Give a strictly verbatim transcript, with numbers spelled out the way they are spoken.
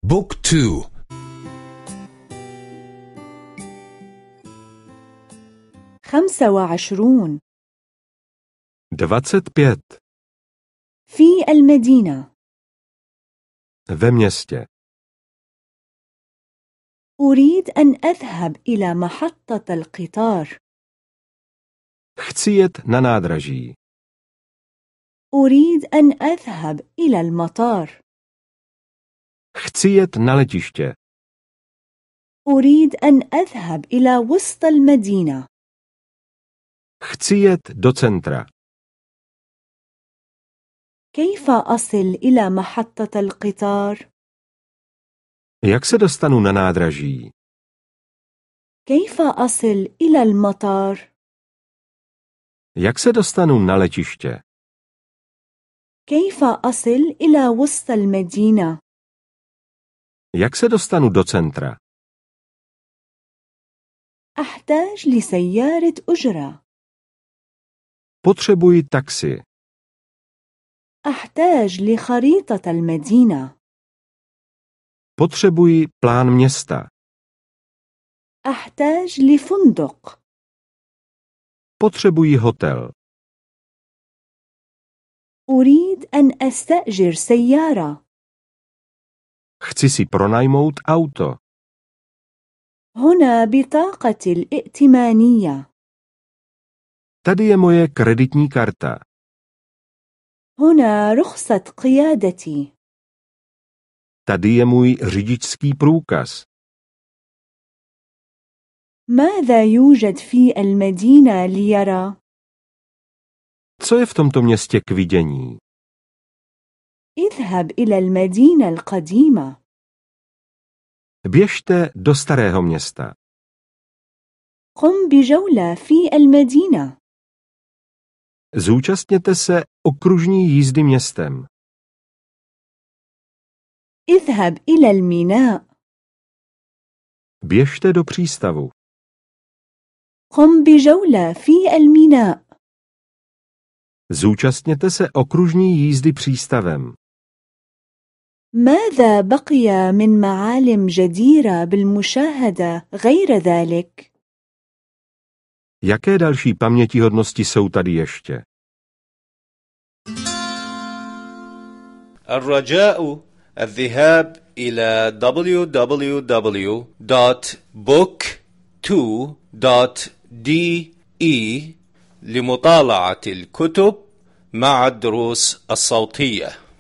بوك تو. خمسة وعشرون. dvacet pět. في المدينة. Ve městě. أريد أن أذهب إلى محطة القطار. Chci jet na nádraží. أريد أن أذهب إلى المطار. Chci jet na letiště. أريد أن أذهب إلى وسط المدينة. Chci jet do centra. كيف أصل إلى محطة القطار؟ Jak se dostanu na nádraží? كيف أصل إلى المطار؟ Jak se dostanu na letiště? كيف أصل إلى وسط المدينة؟ Jak se dostanu do centra? أحتاج لسيارة أجرة. Potřebuji taxi. أحتاج لخريطة المدينة. Potřebuji plán města. أحتاج لفندق. Potřebuji hotel. أريد أن أستأجر سيارة. Chci si pronajmout auto. هنا بطاقة الائتمانية. Tady je moje kreditní karta. هنا رخصة قيادتي. Tady je můj řidičský průkaz. ماذا يوجد في المدينة ليرى؟ Co je v tomto městě k vidění? اذهب إلى المدينة القديمة. Běžte do starého města. قم بجولة في المدينة. Zúčastněte se okružní jízdy městem. اذهب إلى الميناء. Běžte do přístavu. قم بجولة في الميناء. Zúčastněte se okružní jízdy přístavem. ماذا بقي من معالم جديرة بالمشاهدة غير ذلك؟ Jaké další pamětihodnosti jsou tady ještě? الرجاء الذهاب إلى دبليو دبليو دبليو دوت بوك تو دوت دي إي لمطالعة الكتب مع الدروس الصوتية.